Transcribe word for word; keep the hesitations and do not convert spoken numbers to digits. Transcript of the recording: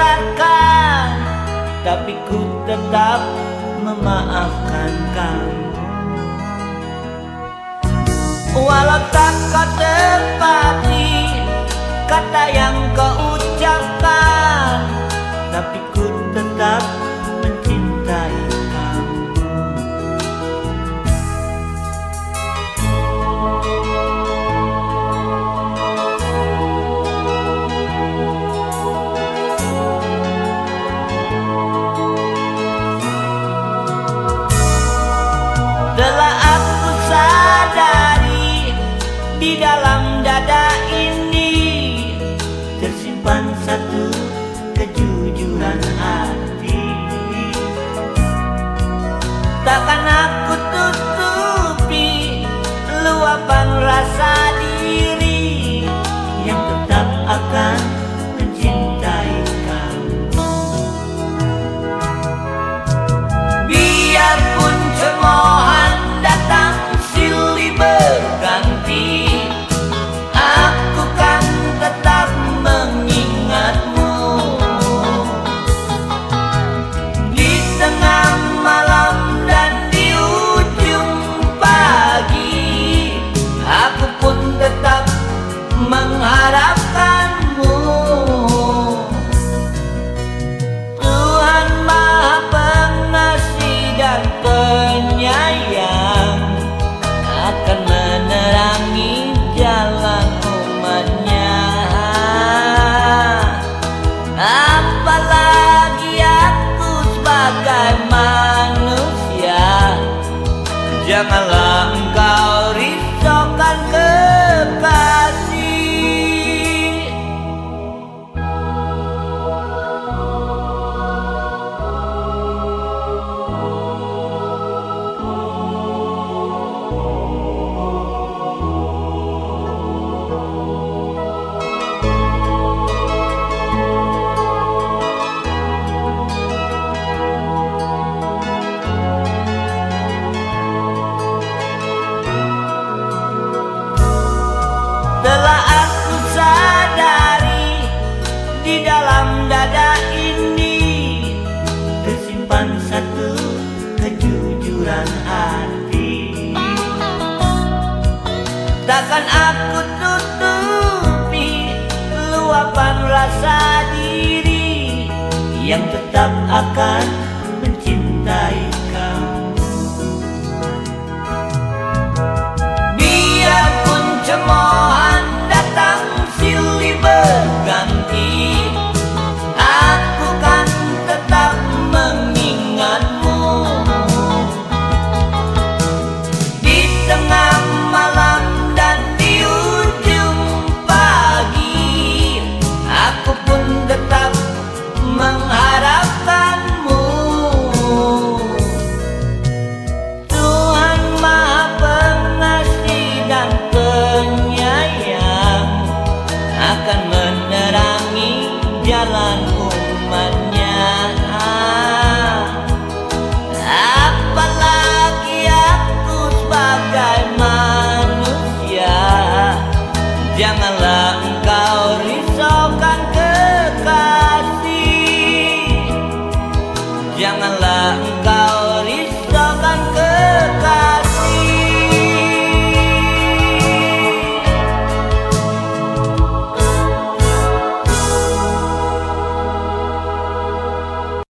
tinggalkan, tapi ku tetap memaafkan kamu. Walau tak kau tepati kata yang kau ucapkan, tapi ku tetap mencintai kamu. Telah aku sadari di dalam dada ini tersimpan satu kejujuran hati. Takkan aku tutupi luapan rasa diri yang tetap akan mencintai kamu. Biarpun cemoohan datang silih berganti, aku kan tetap mengingatmu. Di tengah malam dan di ujung pagi, aku pun tetap mengharapkanmu. Tuhan Maha Pengasih dan Penyayang akan menerangi jalan umatnya. Apalagi aku sebagai manusia, janganlah engkau risaukan kekasih. Telah aku sadari di dalam dada ini tersimpan satu kejujuran hati. Takkan aku tutupi luapan rasa diri yang tetap akan mencintai kamu. Biarpun cemoohan datang silih berganti, aku kan tetap mengingatmu. Di tengah malam dan di ujung pagi, aku pun tetap mengharapkanmu. Tuhan Maha Pengasih dan Penyayang akan menerangi jalan umatnya. Apalagi aku sebagai manusia, janganlah engkau risaukan kekasih. Janganlah